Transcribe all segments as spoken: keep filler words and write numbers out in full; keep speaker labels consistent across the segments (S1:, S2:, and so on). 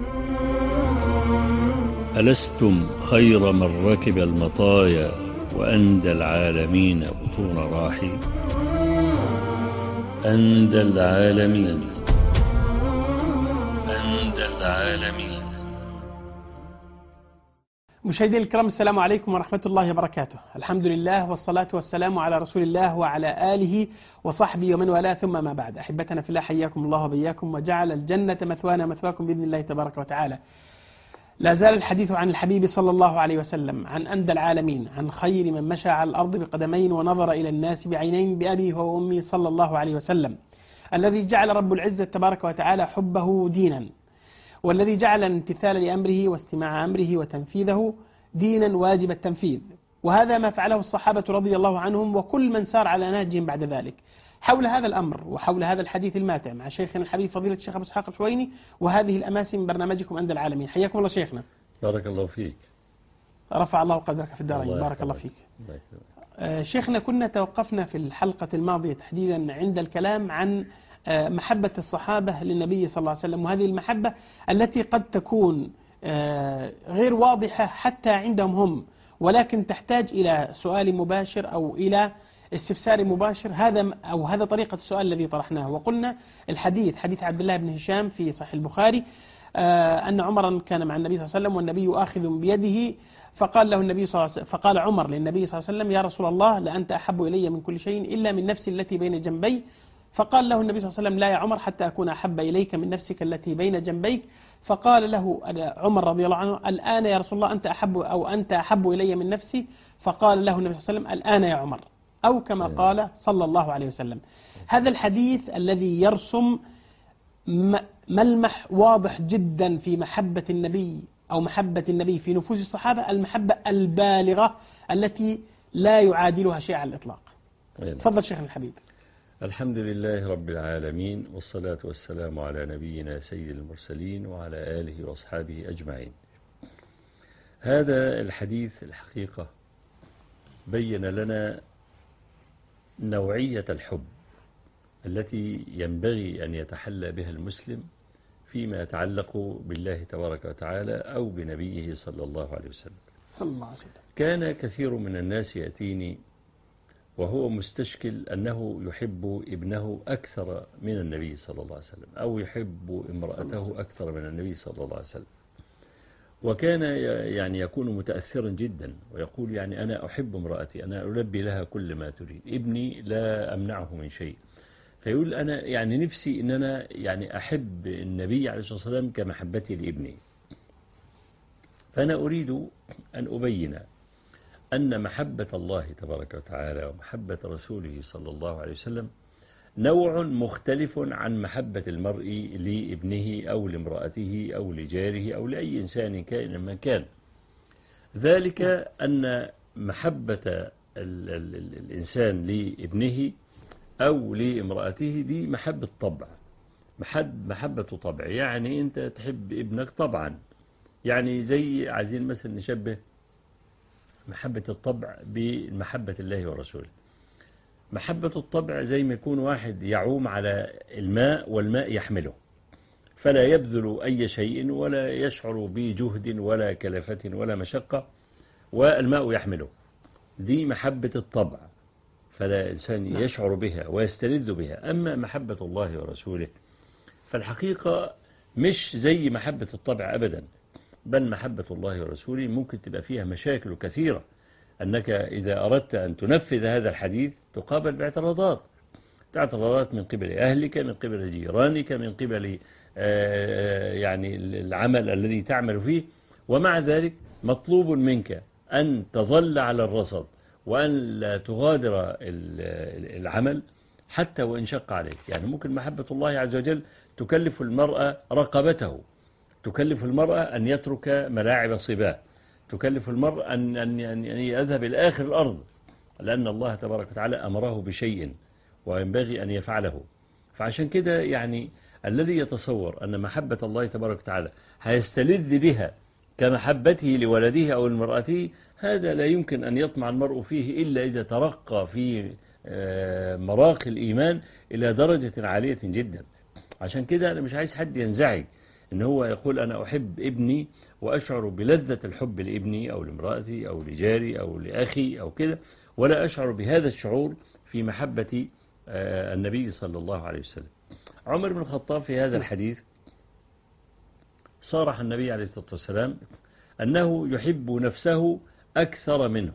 S1: ألستم خير من ركب المطايا وأندى العالمين بطون راحي. أندى العالمين أندى العالمين.
S2: مشاهدينا الكرام، السلام عليكم ورحمة الله وبركاته. الحمد لله والصلاة والسلام على رسول الله وعلى آله وصحبه ومن والاه، ثم ما بعد. أحبتنا في الله، حياكم الله وبياكم وجعل الجنة مثوانا مثواكم بإذن الله تبارك وتعالى. لا زال الحديث عن الحبيب صلى الله عليه وسلم، عن أندى العالمين، عن خير من مشى على الأرض بقدمين ونظر إلى الناس بعينين، بأبيه وأمي صلى الله عليه وسلم، الذي جعل رب العزة تبارك وتعالى حبه دينا، والذي جعل الامتثال لأمره واستماع أمره وتنفيذه دينا واجب التنفيذ. وهذا ما فعله الصحابة رضي الله عنهم وكل من سار على نهجهم بعد ذلك. حول هذا الأمر وحول هذا الحديث الماتع مع شيخنا الحبيب فضيلة الشيخ أبو إسحاق الحويني، وهذه الأماسي من برنامجكم أندى العالمين. حياكم الله شيخنا.
S1: بارك الله فيك.
S2: رفع الله قدرك في الدارين. بارك الله فيك. آه شيخنا، كنا توقفنا في الحلقة الماضية تحديدا عند الكلام عن آه محبة الصحابة للنبي صلى الله عليه وسلم، وهذه المحبة التي قد تكون آه غير واضحة حتى عندهم هم، ولكن تحتاج إلى سؤال مباشر أو إلى استفسار مباشر. هذا أو هذا طريقة السؤال الذي طرحناه. وقلنا الحديث حديث عبد الله بن هشام في صحيح البخاري آه أن عمرا كان مع النبي صلى الله عليه وسلم والنبي آخذ بيده، فقال له النبي صلى الله عليه وسلم فقال عمر للنبي صلى الله عليه وسلم: يا رسول الله، لأنت أحب إلي من كل شيء إلا من نفسي التي بين جنبي. فقال له النبي صلى الله عليه وسلم: لا يا عمر، حتى أكون أحب إليك من نفسك التي بين جنبيك. فقال له عمر رضي الله عنه: الآن يا رسول الله أنت أحب أو أنت أحب إلي من نفسي. فقال له النبي صلى الله عليه وسلم: الآن يا عمر، أو كما قال صلى الله عليه وسلم. هذا الحديث الذي يرسم ملمح واضح جدا في محبة النبي أو محبة النبي في نفوس الصحابة، المحبة البالغة التي لا يعادلها شيء على الإطلاق. تفضل شيخنا الحبيب.
S1: الحمد لله رب العالمين، والصلاة والسلام على نبينا سيد المرسلين وعلى آله وأصحابه أجمعين. هذا الحديث الحقيقة بين لنا نوعية الحب التي ينبغي أن يتحلى بها المسلم فيما يتعلق بالله تبارك وتعالى أو بنبيه صلى الله عليه وسلم.
S2: صلى الله عليه وسلم.
S1: كان كثير من الناس يأتيني وهو مستشكل أنه يحب ابنه أكثر من النبي صلى الله عليه وسلم، أو يحب امرأته أكثر من النبي صلى الله عليه وسلم، وكان يعني يكون متأثرا جدا ويقول: يعني أنا أحب امرأتي، أنا ألبي لها كل ما تريد، ابني لا أمنعه من شيء. فيقول: أنا يعني نفسي أن أنا يعني أحب النبي عليه الصلاة والسلام كمحبتي لابني. فأنا أريد أن أبين أن محبة الله تبارك وتعالى ومحبة رسوله صلى الله عليه وسلم نوع مختلف عن محبة المرء لابنه أو لامرأته أو لجاره أو لأي إنسان كائن من كان. ذلك أن محبة ال ال ال الإنسان لابنه أو لامرأته دي محبة طبع، محبة طبع. يعني أنت تحب ابنك طبعا، يعني زي عايزين مثلا نشبه محبة الطبع بمحبة الله ورسوله. محبة الطبع زي ما يكون واحد يعوم على الماء والماء يحمله، فلا يبذل أي شيء ولا يشعر بجهد ولا كلفة ولا مشقة، والماء يحمله. دي محبة الطبع، فلا إنسان يشعر بها ويستلذ بها. أما محبة الله ورسوله فالحقيقة مش زي محبة الطبع أبدا، بل محبة الله ورسوله ممكن تبقى فيها مشاكل كثيرة. أنك إذا أردت أن تنفذ هذا الحديث تقابل باعتراضات، اعتراضات من قبل أهلك، من قبل جيرانك، من قبل يعني العمل الذي تعمل فيه. ومع ذلك مطلوب منك أن تظل على الرصد وأن لا تغادر العمل حتى وإن شق عليك. يعني ممكن محبة الله عز وجل تكلف المرأة رقبته، تكلف المرأة أن يترك ملاعب الصباه، تكلف المرء أن أن يذهب إلى آخر الأرض، لأن الله تبارك وتعالى أمره بشيء وينبغي أن يفعله. فعشان كده يعني الذي يتصور أن محبة الله تبارك وتعالى هيستلذ بها كمحبته لولده أو لمرأته، هذا لا يمكن أن يطمع المرء فيه إلا إذا ترقى في مراقي الإيمان إلى درجة عالية جدا. عشان كده أنا مش عايز حد ينزعج إن هو يقول أنا أحب ابني وأشعر بلذة الحب لابني أو لامرأتي أو لجاري أو لأخي أو كده، ولا أشعر بهذا الشعور في محبة النبي صلى الله عليه وسلم. عمر بن الخطاب في هذا الحديث صارح النبي عليه الصلاة والسلام أنه يحب نفسه أكثر منه،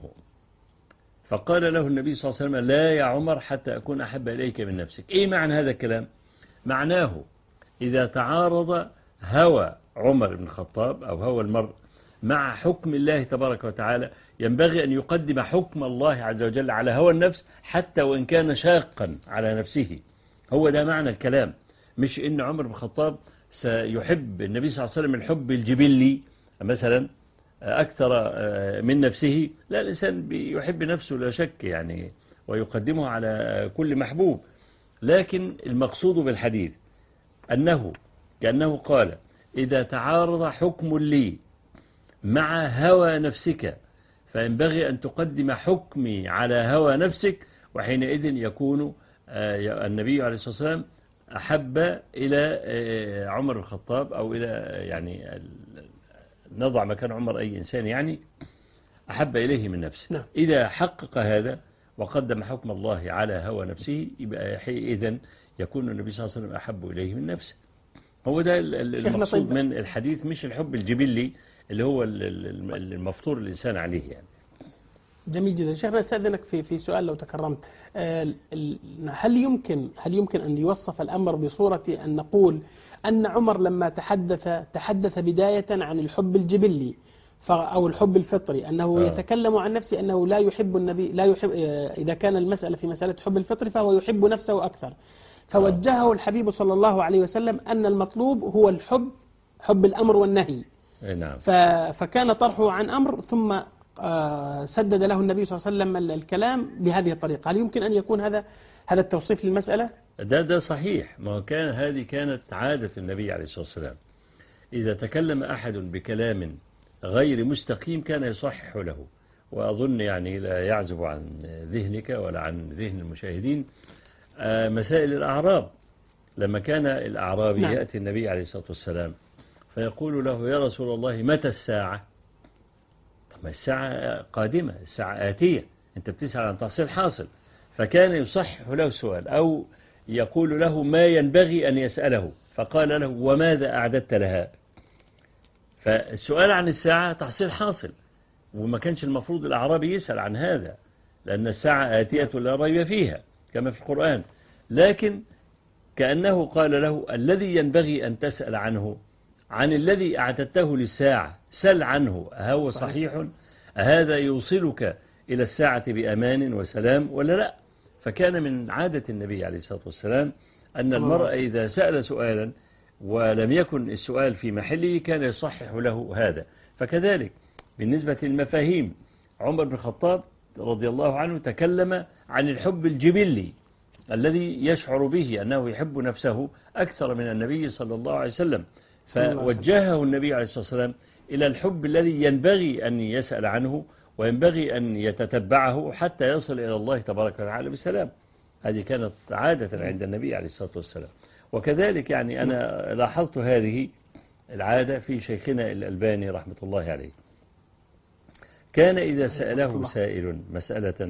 S1: فقال له النبي صلى الله عليه وسلم لا يا عمر حتى أكون أحب إليك من نفسك. إيه معنى هذا الكلام؟ معناه إذا تعارض هوى عمر بن الخطاب أو هوى المرء مع حكم الله تبارك وتعالى، ينبغي أن يقدم حكم الله عز وجل على هوى النفس حتى وإن كان شاقا على نفسه. هو ده معنى الكلام، مش إن عمر بن الخطاب سيحب النبي صلى الله عليه وسلم الحب الجبلي مثلا أكثر من نفسه. لا، الإنسان يحب نفسه لا شك يعني، ويقدمه على كل محبوب، لكن المقصود بالحديث أنه كأنه قال إذا تعارض حكم لي مع هوى نفسك فينبغي أن تقدم حكمي على هوى نفسك، وحينئذ يكون النبي عليه الصلاة والسلام أحب إلى عمر بن الخطاب أو إلى يعني نضع مكان عمر أي إنسان يعني أحب إليه من نفسه.
S2: نعم.
S1: إذا حقق هذا وقدم حكم الله على هوى نفسه يبقى إذن يكون النبي صلى الله عليه وسلم أحب إليه من نفسه. هو ده المقصود من الحديث، مش الحب الجبلي اللي هو المفطور الإنسان عليه يعني.
S2: جميل جدا. شيخنا استأذنك في في سؤال لو تكرمت، هل يمكن هل يمكن أن يوصف الأمر بصورة أن نقول أن عمر لما تحدث تحدث بداية عن الحب الجبلي أو الحب الفطري، أنه آه. يتكلم عن نفسه أنه لا يحب النبي لا يحب إذا كان المسألة في مسألة حب الفطري فهو يحب نفسه أكثر، فوجهه الحبيب صلى الله عليه وسلم أن المطلوب هو الحب، حب الأمر والنهي.
S1: نعم.
S2: فكان طرحه عن أمر ثم سدد له النبي صلى الله عليه وسلم الكلام بهذه الطريقة. هل يمكن أن يكون هذا هذا التوصيف للمسألة؟
S1: ده ده صحيح. ما كان هذه كانت عادة النبي عليه الصلاة والسلام، إذا تكلم أحد بكلام غير مستقيم كان يصحح له. وأظن يعني لا يعزب عن ذهنك ولا عن ذهن المشاهدين مسائل الأعراب، لما كان الأعرابي نعم. يأتي النبي عليه الصلاة والسلام فيقول له يا رسول الله متى الساعة؟ طب الساعة قادمة، الساعة آتية، أنت بتسأل عن تحصيل حاصل. فكان يصحح له السؤال أو يقول له ما ينبغي أن يسأله، فقال له وماذا أعددت لها؟ فالسؤال عن الساعة تحصيل حاصل، وما كانش المفروض الأعرابي يسأل عن هذا، لأن الساعة آتية لا ريب فيها كما في القرآن. لكن كأنه قال له الذي ينبغي أن تسأل عنه عن الذي أعددته للساعة، سل عنه أهو صحيح؟ هذا يوصلك إلى الساعة بأمان وسلام ولا لا؟ فكان من عادة النبي عليه الصلاة والسلام أن المرء إذا سأل سؤالا ولم يكن السؤال في محله كان يصحح له هذا. فكذلك بالنسبة للمفاهيم، عمر بن الخطاب رضي الله عنه تكلم عن الحب الجبلي الذي يشعر به أنه يحب نفسه أكثر من النبي صلى الله عليه وسلم، فوجهه النبي عليه الصلاة والسلام إلى الحب الذي ينبغي أن يسأل عنه وينبغي أن يتتبعه حتى يصل إلى الله تبارك وتعالى بسلام. هذه كانت عادة عند النبي عليه الصلاة والسلام. وكذلك يعني أنا لاحظت هذه العادة في شيخنا الألباني رحمة الله عليه، كان إذا سأله سائل مسألة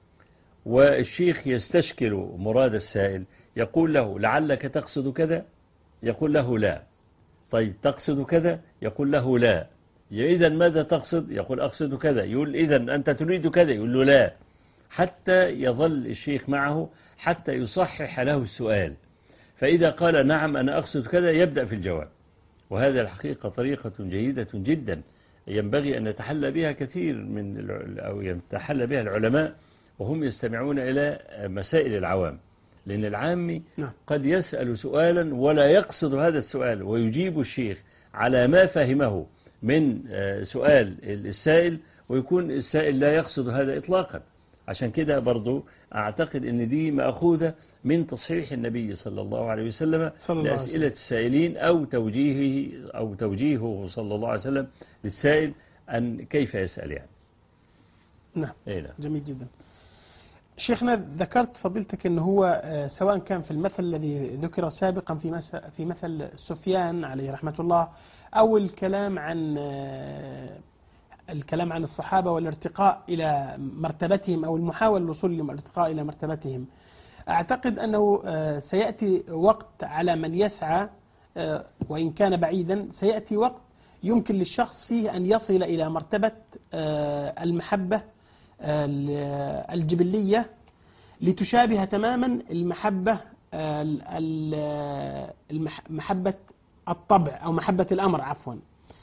S1: والشيخ يستشكل مراد السائل يقول له لعلك تقصد كذا، يقول له لا. طيب تقصد كذا؟ يقول له لا. إذا ماذا تقصد؟ يقول أقصد كذا. يقول إذا أنت تريد كذا؟ يقول له لا، حتى يظل الشيخ معه حتى يصحح له السؤال. فإذا قال نعم أنا أقصد كذا يبدأ في الجواب. وهذا الحقيقة طريقة جيدة جدا ينبغي أن يتحلى بها كثير من أو يتحلى بها العلماء وهم يستمعون إلى مسائل العوام، لأن العامي قد يسأل سؤالا ولا يقصد هذا السؤال ويجيب الشيخ على ما فهمه من سؤال السائل، ويكون السائل لا يقصد هذا إطلاقا. عشان كده برضو أعتقد أن دي مأخوذة من تصحيح النبي صلى الله عليه وسلم لأسئلة السائلين أو توجيهه أو توجيهه صلى الله عليه وسلم للسائل أن كيف يسأل يعني.
S2: نعم. نعم. جميل جدا. شيخنا ذكرت فضيلتك أنه هو سواء كان في المثل الذي ذكر سابقا في مثل, في مثل سفيان عليه رحمة الله، أو الكلام عن الكلام عن الصحابة والارتقاء إلى مرتبتهم، أو المحاولة الوصول للارتقاء إلى مرتبتهم، أعتقد أنه سيأتي وقت على من يسعى وإن كان بعيدا، سيأتي وقت يمكن للشخص فيه أن يصل إلى مرتبة المحبة الجبلية لتشابه تماما المحبة محبة الطبع أو محبة الأمر عفوا.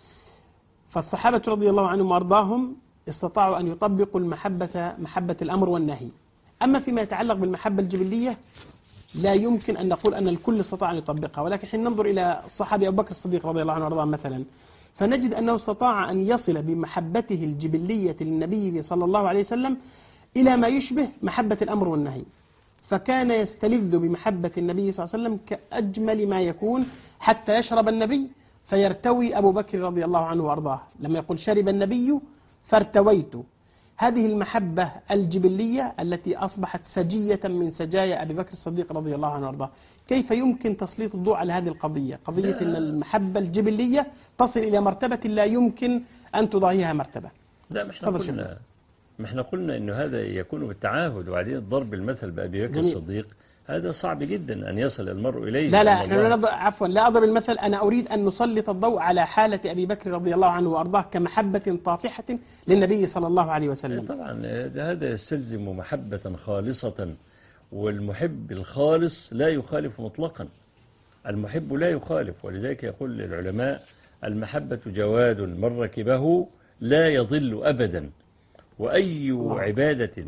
S2: فالصحابة رضي الله عنهم وأرضاهم استطاعوا أن يطبقوا المحبة محبة الأمر والنهي. أما فيما يتعلق بالمحبة الجبلية لا يمكن أن نقول أن الكل استطاع أن يطبقها، ولكن حين ننظر إلى الصحابي أبو بكر الصديق رضي الله عنه وأرضاه مثلا، فنجد أنه استطاع أن يصل بمحبته الجبلية للنبي صلى الله عليه وسلم إلى ما يشبه محبة الأمر والنهي، فكان يستلذ بمحبة النبي صلى الله عليه وسلم كأجمل ما يكون، حتى يشرب النبي فيرتوي أبو بكر رضي الله عنه وأرضاه، لما يقول شرب النبي فارتويت. هذه المحبة الجبلية التي أصبحت سجية من سجايا أبي بكر الصديق رضي الله عنه وأرضاه. كيف يمكن تسليط الضوء على هذه القضية، قضية أن المحبة الجبلية تصل إلى مرتبة لا يمكن أن تضاهيها مرتبة؟
S1: لا، ما احنا قلنا ما احنا قلنا إنه هذا يكون بالتعاهد، وبعدين ضرب المثل بأبي بكر الصديق هذا صعب جدا أن يصل المرء إليه.
S2: لا لا احنا لا نض... عفوا لا أضرب المثل، أنا أريد أن نسلط الضوء على حالة أبي بكر رضي الله عنه وأرضاه كمحبة طافحة للنبي صلى الله عليه وسلم.
S1: طبعا هذا يستلزم محبة خالصة، والمحب الخالص لا يخالف مطلقا، المحب لا يخالف، ولذلك يقول العلماء المحبة جواد من ركبه لا يضل أبدا، وأي الله. عبادة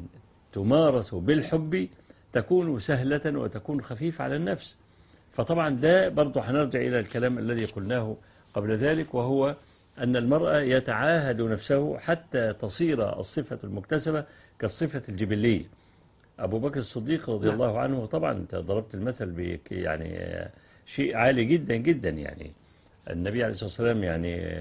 S1: تمارس بالحب تكون سهلة وتكون خفيفة على النفس. فطبعا ده برضو هنرجع إلى الكلام الذي قلناه قبل ذلك، وهو أن المرأة يتعاهد نفسه حتى تصير الصفة المكتسبة كالصفة الجبلية. أبو بكر الصديق رضي الله عنه طبعا أنت ضربت المثل يعني شيء عالي جدا جدا، يعني النبي عليه الصلاة والسلام يعني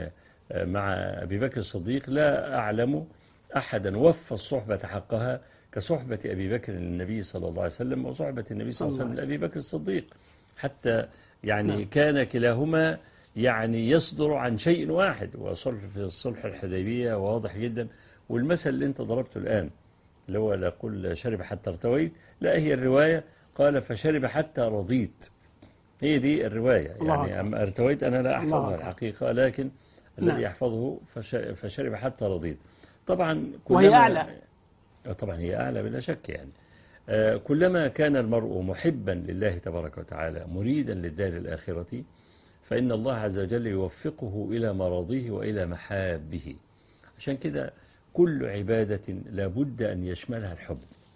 S1: مع أبي بكر الصديق لا أعلم أحدا وفى الصحبة حقها كصحبة أبي بكر للنبي صلى الله عليه وسلم، وصحبة النبي صلى الله عليه وسلم لأبي بكر الصديق، حتى يعني نعم. كان كلاهما يعني يصدر عن شيء واحد، وصلح في الصلح الحديبية واضح جدا. والمثل اللي انت ضربته الآن اللي هو لا يقول شرب حتى ارتويت، لا هي الرواية قال فشرب حتى رضيت، هي دي الرواية يعني. أما ارتويت أنا لا أحفظها الحقيقة، لكن الذي نعم. يحفظه فشرب حتى رضيت. طبعا
S2: وهي أعلى،
S1: طبعا هي أعلى بلا شك يعني. كلما كان المرء محبا لله تبارك وتعالى مريدا للدار الآخرة، فإن الله عز وجل يوفقه إلى مراضيه وإلى محابه. عشان كده كل عبادة لابد أن يشملها الحب،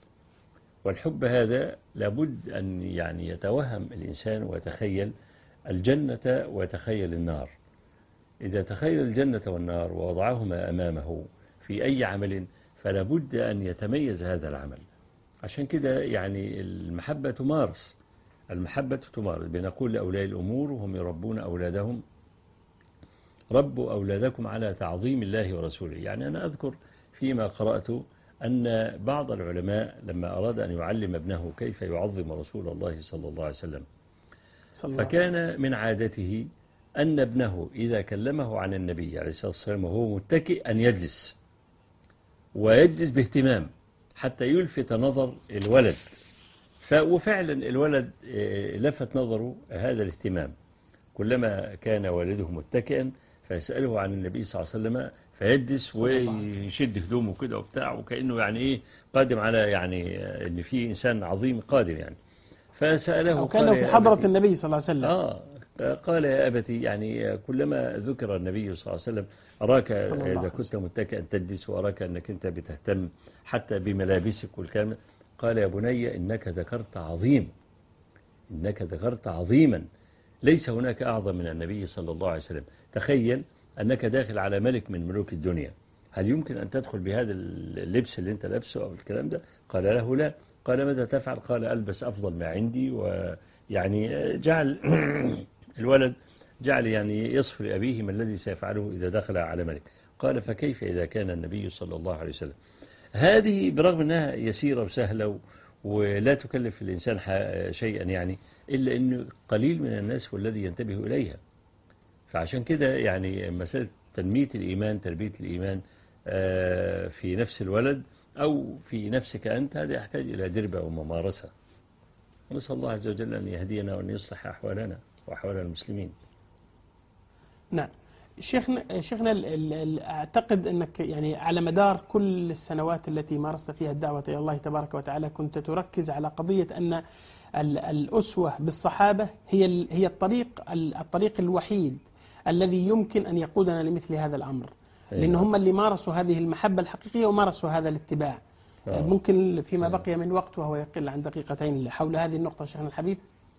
S1: والحب هذا لابد أن يعني يتوهم الإنسان ويتخيل الجنة ويتخيل النار. إذا تخيل الجنة والنار ووضعهما أمامه في أي عمل فلابد أن يتميز هذا العمل. عشان كده يعني المحبة تمارس، المحبة تمارس. بنقول لأولياء الأمور وهم يربون أولادهم ربوا أولادكم على تعظيم الله ورسوله. يعني أنا أذكر فيما قرأت أن بعض العلماء لما أراد أن يعلم ابنه كيف يعظم رسول الله صلى الله عليه وسلم، فكان من عادته أن ابنه إذا كلمه عن النبي عليه الصلاة والسلام وهو متكئ أن يجلس، ويجلس باهتمام حتى يلفت نظر الولد. وفعلا الولد لفت نظره هذا الاهتمام، كلما كان والده متكئا فيسأله عن النبي صلى الله عليه وسلم فيجلس ويشد هدومه كده وبتاع، وكأنه يعني إيه قادم على يعني إن في إنسان عظيم قادم يعني. فسأله
S2: وكانه في حضرة النبي صلى الله عليه وسلم.
S1: آه قال يا أبتي يعني كلما ذكر النبي صلى الله عليه وسلم أراك إذا كنت متكئا تجلس، وأراك أنك أنت بتهتم حتى بملابسك والكلام. قال يا بني إنك ذكرت عظيم، إنك ذكرت عظيما، ليس هناك أعظم من النبي صلى الله عليه وسلم. تخيل أنك داخل على ملك من ملوك الدنيا، هل يمكن أن تدخل بهذا اللبس اللي أنت لابسه أو الكلام ده؟ قال له لا. قال ماذا تفعل؟ قال ألبس أفضل ما عندي. ويعني جعل الولد جعل يعني يصف لأبيه ما الذي سيفعله إذا دخل على ملك. قال فكيف إذا كان النبي صلى الله عليه وسلم هذه برغم أنها يسيرة وسهلة ولا تكلف الإنسان شيئا يعني، إلا أنه قليل من الناس والذي ينتبه إليها. فعشان كده يعني مسألة تنمية الإيمان، تربية الإيمان في نفس الولد أو في نفسك أنت، هذا يحتاج إلى دربة وممارسة. ونسأل الله عز وجل أن يهدينا وأن يصلح أحوالنا وأحوال المسلمين.
S2: نعم شيخنا شيخنا أعتقد أنك يعني على مدار كل السنوات التي مارست فيها الدعوة إلى الله تبارك وتعالى كنت تركز على قضية أن الأسوة بالصحابة هي هي الطريق الطريق الوحيد الذي يمكن أن يقودنا لمثل هذا الأمر، لأن هم اللي مارسوا هذه المحبة الحقيقية ومارسوا هذا الاتباع. أوه. ممكن فيما بقي من وقت وهو يقل عن دقيقتين حول هذه النقطة شيخنا الحبيب.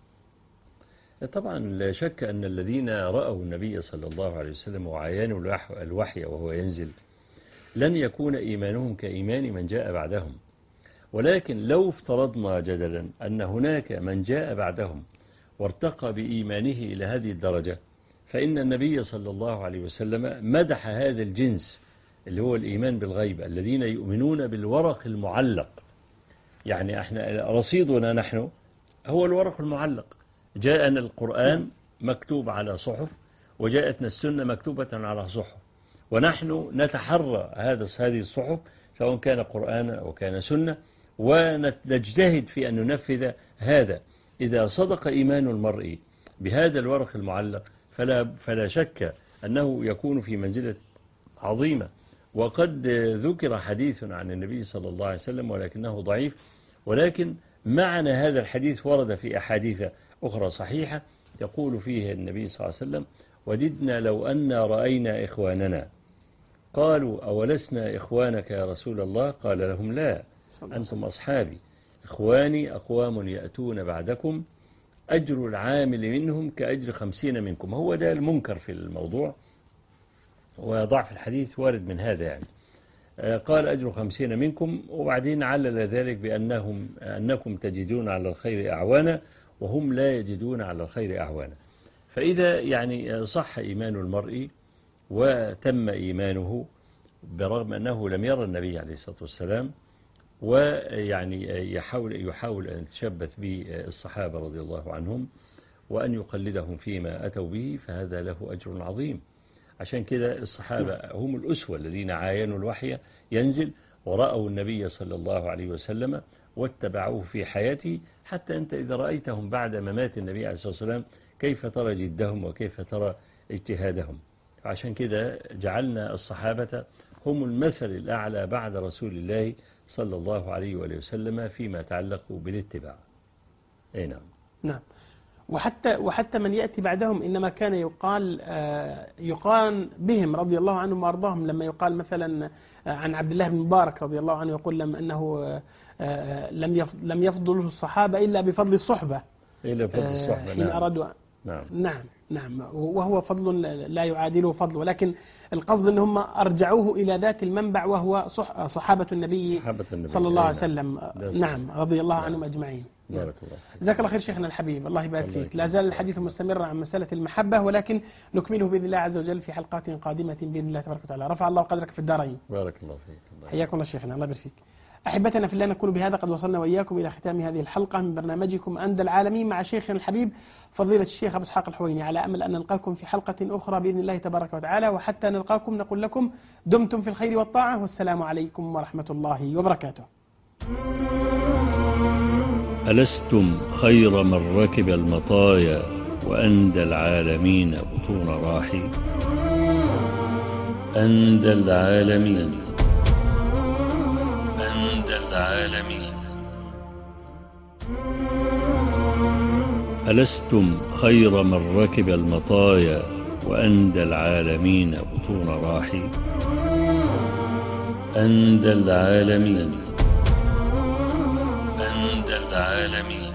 S1: طبعا لا شك أن الذين رأوا النبي صلى الله عليه وسلم وعاينوا الوحي وهو ينزل لن يكون إيمانهم كإيمان من جاء بعدهم، ولكن لو افترضنا جدلا أن هناك من جاء بعدهم وارتقى بإيمانه إلى هذه الدرجة، فإن النبي صلى الله عليه وسلم مدح هذا الجنس اللي هو الإيمان بالغيب، الذين يؤمنون بالورق المعلق. يعني احنا رصيدنا نحن هو الورق المعلق. جاءنا القرآن مكتوب على صحف، وجاءتنا السنة مكتوبة على صحف، ونحن نتحرى هذا هذه الصحف سواء كان قرآن أو كان سنة، ونجتهد في أن ننفذ هذا. إذا صدق إيمان المرء بهذا الورق المعلق فلا, فلا شك أنه يكون في منزلة عظيمة. وقد ذكر حديث عن النبي صلى الله عليه وسلم ولكنه ضعيف، ولكن معنى هذا الحديث ورد في أحاديث أخرى صحيحة يقول فيه النبي صلى الله عليه وسلم: وددنا لو أن رأينا إخواننا. قالوا: أولسنا إخوانك يا رسول الله؟ قال لهم: لا، أنتم أصحابي. إخواني أقوام يأتون بعدكم أجر العامل منهم كأجر خمسين منكم. هو ده المنكر في الموضوع، وضعف الحديث وارد من هذا يعني. قال: أجر خمسين منكم، وبعدين علل ذلك بأنهم أنكم تجدون على الخير أعوانا وهم لا يجدون على الخير أعوانا. فإذا يعني صح إيمان المرء وتم إيمانه برغم أنه لم يرى النبي عليه الصلاة والسلام، ويعني يحاول يحاول أن يتشبث بالصحابة رضي الله عنهم وأن يقلدهم فيما أتوا به، فهذا له أجر عظيم. عشان كده الصحابة هم الأسوة الذين عاينوا الوحي ينزل ورأوا النبي صلى الله عليه وسلم واتبعوه في حياته. حتى أنت إذا رأيتهم بعد ممات النبي عليه الصلاة والسلام كيف ترى جدهم وكيف ترى اجتهادهم. عشان كده جعلنا الصحابة هم المثل الأعلى بعد رسول الله صلى الله عليه وآله وسلم فيما يتعلق بالاتباع. أي نعم.
S2: نعم. وحتى وحتى من يأتي بعدهم إنما كان يقال يقارن بهم رضي الله عنهم وأرضاهم. لما يقال مثلا عن عبد الله بن مبارك رضي الله عنه يقول لما أنه لم لم يفضله الصحابة إلا بفضل الصحبة،
S1: إلا بفضل الصحبة.
S2: حين
S1: نعم.
S2: أرادوا.
S1: نعم.
S2: نعم نعم وهو فضل لا يعادله فضل، ولكن القصد أن هم أرجعوه إلى ذات المنبع وهو صحابة النبي,
S1: صحابة النبي
S2: صلى الله عليه وسلم.
S1: نعم
S2: رضي الله عنهم أجمعين.
S1: بارك الله.
S2: جزاك الله خير شيخنا الحبيب، الله يبارك فيك. لا زال الحديث مستمرا عن مسألة المحبة، ولكن نكمله بإذن الله عز وجل في حلقات قادمة بإذن الله تبارك وتعالى. رفع الله قدرك في الدارين.
S1: بارك الله فيك.
S2: حياكم الله شيخنا، الله يبارك فيك. أحبتنا في الله، نكون بهذا قد وصلنا وإياكم إلى ختام هذه الحلقة من برنامجكم أندى العالمين مع شيخنا الحبيب فضيلة الشيخ أبو إسحاق الحويني، على أمل أن نلقاكم في حلقة أخرى بإذن الله تبارك وتعالى. وحتى نلقاكم نقول لكم دمتم في الخير والطاعة، والسلام عليكم ورحمة الله وبركاته.
S1: ألستم خير من ركب المطايا وأندى العالمين بطون راحي؟ أندى العالمين، أندى العالمين. ألستم خير من ركب المطايا وأندى العالمين بطون راحي؟ أندى العالمين، أندى العالمين.